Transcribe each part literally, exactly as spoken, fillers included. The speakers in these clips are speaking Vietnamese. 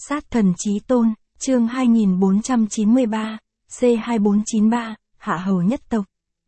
Sát thần chí tôn, chương hai nghìn bốn trăm chín mươi ba, C hai bốn chín ba, Hạ Hầu nhất tộc.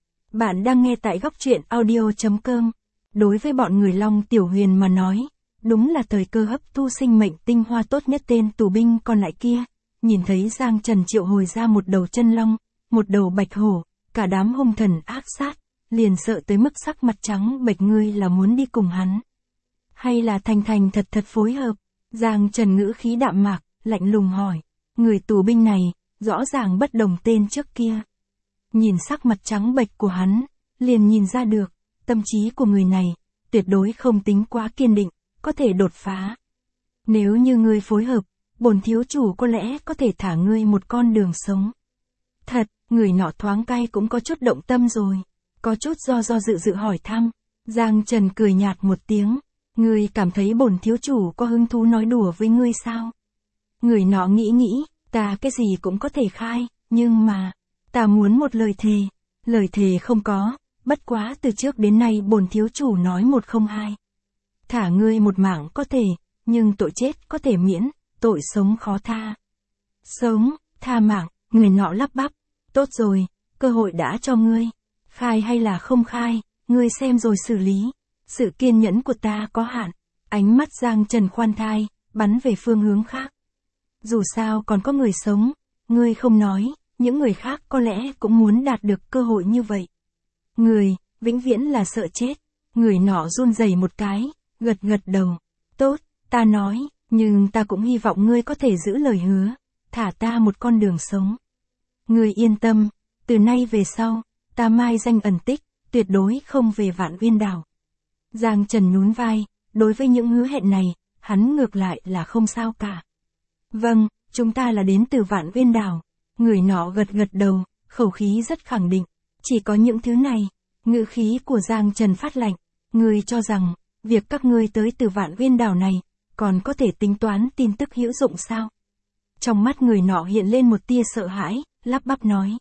Bạn đang nghe tại góc truyện audio chấm com. Đối với bọn người Long Tiểu Huyền mà nói, đúng là thời cơ hấp thu sinh mệnh tinh hoa tốt nhất. Tên tù binh còn lại kia, nhìn thấy Giang Trần triệu hồi ra một đầu chân long, một đầu bạch hổ, cả đám hung thần ác sát, liền sợ tới mức sắc mặt trắng bệch. Ngươi là muốn đi cùng hắn, hay là thành thành thật thật phối hợp? Giang Trần ngữ khí đạm mạc, lạnh lùng hỏi. Người tù binh này, rõ ràng bất đồng tên trước kia. Nhìn sắc mặt trắng bệch của hắn, liền nhìn ra được, tâm trí của người này, tuyệt đối không tính quá kiên định, có thể đột phá. Nếu như ngươi phối hợp, bổn thiếu chủ có lẽ có thể thả ngươi một con đường sống. Thật, người nọ thoáng cay cũng có chút động tâm rồi, có chút do do dự dự hỏi thăm. Giang Trần cười nhạt một tiếng. Ngươi cảm thấy bổn thiếu chủ có hứng thú nói đùa với ngươi sao? Người nọ nghĩ nghĩ, ta cái gì cũng có thể khai, nhưng mà, ta muốn một lời thề. Lời thề không có, bất quá từ trước đến nay bổn thiếu chủ nói một không hai. Thả ngươi một mạng có thể, nhưng tội chết có thể miễn, tội sống khó tha. Sống, tha mạng, người nọ lắp bắp. Tốt rồi, cơ hội đã cho ngươi. Khai hay là không khai, ngươi xem rồi xử lý. Sự kiên nhẫn của ta có hạn. Ánh mắt Giang Trần khoan thai, bắn về phương hướng khác. Dù sao còn có người sống, ngươi không nói, những người khác có lẽ cũng muốn đạt được cơ hội như vậy. Người, vĩnh viễn là sợ chết. Người nọ run rẩy một cái, gật gật đầu. Tốt, ta nói, nhưng ta cũng hy vọng ngươi có thể giữ lời hứa, thả ta một con đường sống. Ngươi yên tâm, từ nay về sau, ta mai danh ẩn tích, tuyệt đối không về Vạn Uyên Đảo. Giang Trần nhún vai, đối với những hứa hẹn này, hắn ngược lại là không sao cả. Vâng, chúng ta là đến từ Vạn Uyên Đảo. Người nọ gật gật đầu, khẩu khí rất khẳng định. Chỉ có những thứ này, ngữ khí của Giang Trần phát lạnh. Ngươi cho rằng, việc các ngươi tới từ Vạn Uyên Đảo này, còn có thể tính toán tin tức hữu dụng sao? Trong mắt người nọ hiện lên một tia sợ hãi, lắp bắp nói.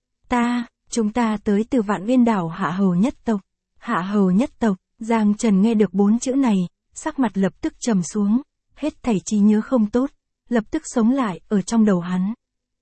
Ta, chúng ta tới từ Vạn Uyên Đảo Hạ Hầu nhất tộc. Hạ Hầu nhất tộc. Giang Trần nghe được bốn chữ này, sắc mặt lập tức trầm xuống, hết thảy trí nhớ không tốt, lập tức sống lại ở trong đầu hắn.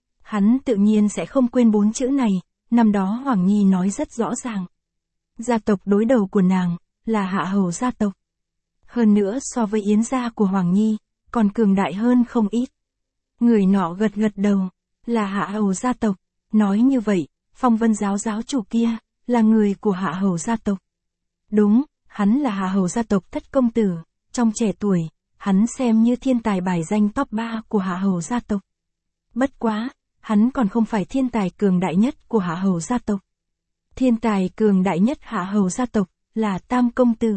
Hắn tự nhiên sẽ không quên bốn chữ này, năm đó Hoàng Nhi nói rất rõ ràng. Gia tộc đối đầu của nàng, là Hạ Hầu gia tộc. Hơn nữa so với Yến gia của Hoàng Nhi, còn cường đại hơn không ít. Người nọ gật gật đầu, là Hạ Hầu gia tộc. Nói như vậy, Phong Vân giáo giáo chủ kia, là người của Hạ Hầu gia tộc. Đúng. Hắn là Hạ Hầu gia tộc thất công tử, trong trẻ tuổi, hắn xem như thiên tài bài danh top ba của Hạ Hầu gia tộc. Bất quá, hắn còn không phải thiên tài cường đại nhất của Hạ Hầu gia tộc. Thiên tài cường đại nhất Hạ Hầu gia tộc, là Tam công tử.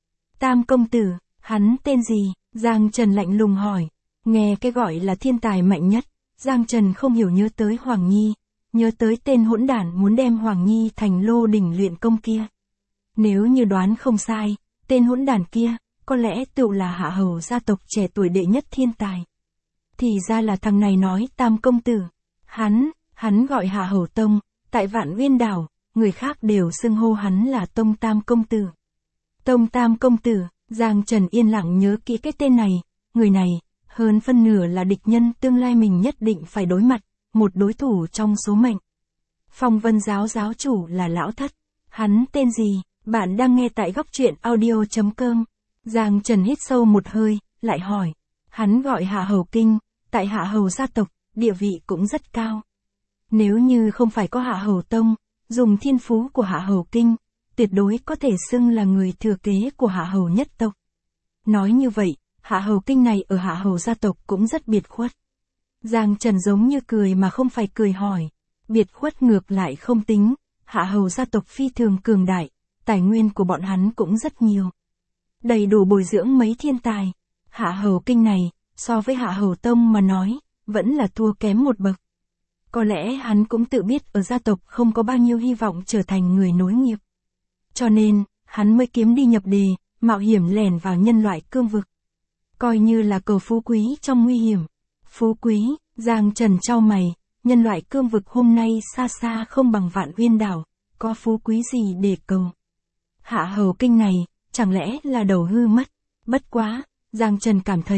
Tam công tử, hắn tên gì? Giang Trần lạnh lùng hỏi. Nghe cái gọi là thiên tài mạnh nhất, Giang Trần không hiểu nhớ tới Hoàng Nhi, nhớ tới tên hỗn đản muốn đem Hoàng Nhi thành lô đỉnh luyện công kia. Nếu như đoán không sai, tên hỗn đản kia, có lẽ tựu là Hạ Hầu gia tộc trẻ tuổi đệ nhất thiên tài. Thì ra là thằng này nói Tam công tử. Hắn, hắn gọi Hạ Hầu Tông, tại Vạn Uyên Đảo, người khác đều xưng hô hắn là Tông Tam công tử. Tông Tam công tử, Giang Trần yên lặng nhớ kỹ cái tên này, người này, hơn phân nửa là địch nhân tương lai mình nhất định phải đối mặt, một đối thủ trong số mệnh. Phong Vân giáo giáo chủ là Lão Thất, hắn tên gì? Bạn đang nghe tại góc truyện audio chấm com. Giang Trần hít sâu một hơi, lại hỏi. Hắn gọi Hạ Hầu Kinh, tại Hạ Hầu gia tộc, địa vị cũng rất cao. Nếu như không phải có Hạ Hầu Tông, dùng thiên phú của Hạ Hầu Kinh, tuyệt đối có thể xưng là người thừa kế của Hạ Hầu nhất tộc. Nói như vậy, Hạ Hầu Kinh này ở Hạ Hầu gia tộc cũng rất biệt khuất. Giang Trần giống như cười mà không phải cười hỏi. Biệt khuất ngược lại không tính, Hạ Hầu gia tộc phi thường cường đại. Tài nguyên của bọn hắn cũng rất nhiều. Đầy đủ bồi dưỡng mấy thiên tài. Hạ Hầu Kinh này, so với Hạ Hầu Tông mà nói, vẫn là thua kém một bậc. Có lẽ hắn cũng tự biết ở gia tộc không có bao nhiêu hy vọng trở thành người nối nghiệp. Cho nên, hắn mới kiếm đi nhập đề, mạo hiểm lẻn vào nhân loại cương vực. Coi như là cầu phú quý trong nguy hiểm. Phú quý, Giang Trần chau mày, nhân loại cương vực hôm nay xa xa không bằng Vạn Uyên Đảo, có phú quý gì để cầu. Hạ Hầu Kinh này, chẳng lẽ là đầu hư mất? Bất quá, Giang Trần cảm thấy,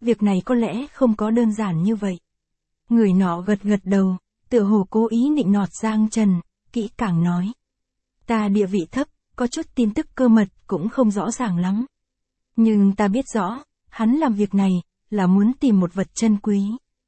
việc này có lẽ không có đơn giản như vậy. Người nọ gật gật đầu, tựa hồ cố ý nịnh nọt Giang Trần, kỹ càng nói. Ta địa vị thấp, có chút tin tức cơ mật cũng không rõ ràng lắm. Nhưng ta biết rõ, hắn làm việc này, là muốn tìm một vật chân quý.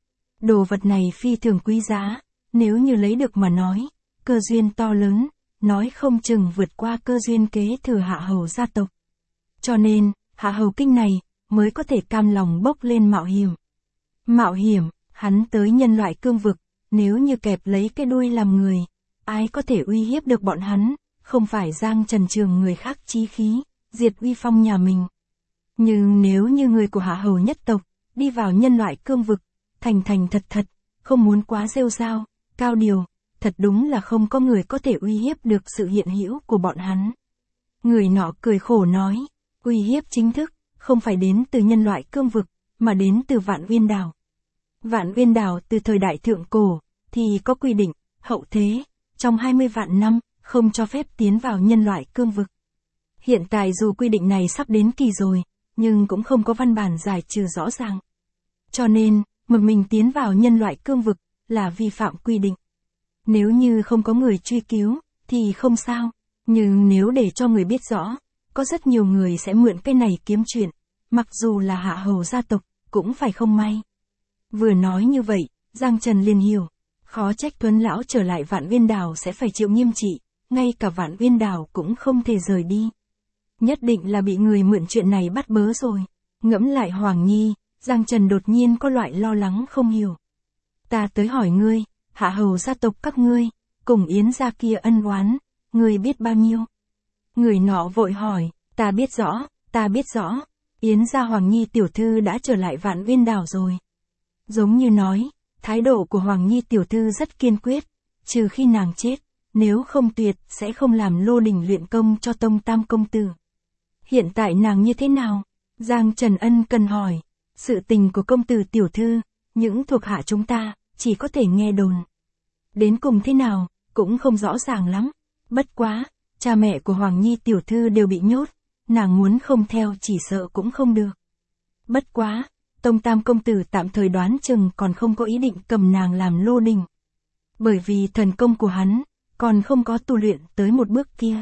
Đồ vật này phi thường quý giá, nếu như lấy được mà nói, cơ duyên to lớn, nói không chừng vượt qua cơ duyên kế thừa Hạ Hầu gia tộc. Cho nên, Hạ Hầu Kinh này, mới có thể cam lòng bốc lên mạo hiểm. Mạo hiểm, hắn tới nhân loại cương vực, nếu như kẹp lấy cái đuôi làm người, ai có thể uy hiếp được bọn hắn, không phải Giang Trần Trường người khác chí khí, diệt uy phong nhà mình. Nhưng nếu như người của Hạ Hầu nhất tộc, đi vào nhân loại cương vực, thành thành thật thật, không muốn quá rêu rao, cao điều, thật đúng là không có người có thể uy hiếp được sự hiện hữu của bọn hắn. Người nọ cười khổ nói, uy hiếp chính thức, không phải đến từ nhân loại cương vực, mà đến từ Vạn Uyên Đảo. Vạn Uyên Đảo từ thời đại thượng cổ, thì có quy định, hậu thế, trong hai mươi vạn năm, không cho phép tiến vào nhân loại cương vực. Hiện tại dù quy định này sắp đến kỳ rồi, nhưng cũng không có văn bản giải trừ rõ ràng. Cho nên, một mình tiến vào nhân loại cương vực, là vi phạm quy định. Nếu như không có người truy cứu, thì không sao, nhưng nếu để cho người biết rõ, có rất nhiều người sẽ mượn cái này kiếm chuyện, mặc dù là Hạ Hầu gia tộc, cũng phải không may. Vừa nói như vậy, Giang Trần liền hiểu, khó trách Tuấn Lão trở lại Vạn Uyên Đảo sẽ phải chịu nghiêm trị, ngay cả Vạn Uyên Đảo cũng không thể rời đi. Nhất định là bị người mượn chuyện này bắt bớ rồi. Ngẫm lại Hoàng Nhi, Giang Trần đột nhiên có loại lo lắng không hiểu. Ta tới hỏi ngươi, Hạ Hầu gia tộc các ngươi, cùng Yến gia kia ân oán, ngươi biết bao nhiêu? Người nọ vội hỏi, ta biết rõ, ta biết rõ, Yến gia Hoàng Nhi tiểu thư đã trở lại Vạn Uyên Đảo rồi. Giống như nói, thái độ của Hoàng Nhi tiểu thư rất kiên quyết, trừ khi nàng chết, nếu không tuyệt sẽ không làm lô đình luyện công cho Tông Tam công tử. Hiện tại nàng như thế nào? Giang Trần ân cần hỏi, sự tình của công tử tiểu thư, những thuộc hạ chúng ta, chỉ có thể nghe đồn. Đến cùng thế nào, cũng không rõ ràng lắm. Bất quá, cha mẹ của Hoàng Nhi tiểu thư đều bị nhốt, nàng muốn không theo chỉ sợ cũng không được. Bất quá, Tông Tam công tử tạm thời đoán chừng còn không có ý định cầm nàng làm lô đình. Bởi vì thần công của hắn, còn không có tu luyện tới một bước kia.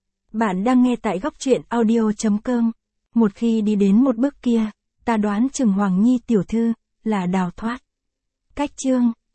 Bạn đang nghe tại góc truyện audio chấm com. Một khi đi đến một bước kia, ta đoán chừng Hoàng Nhi tiểu thư, là đào thoát. Cách chương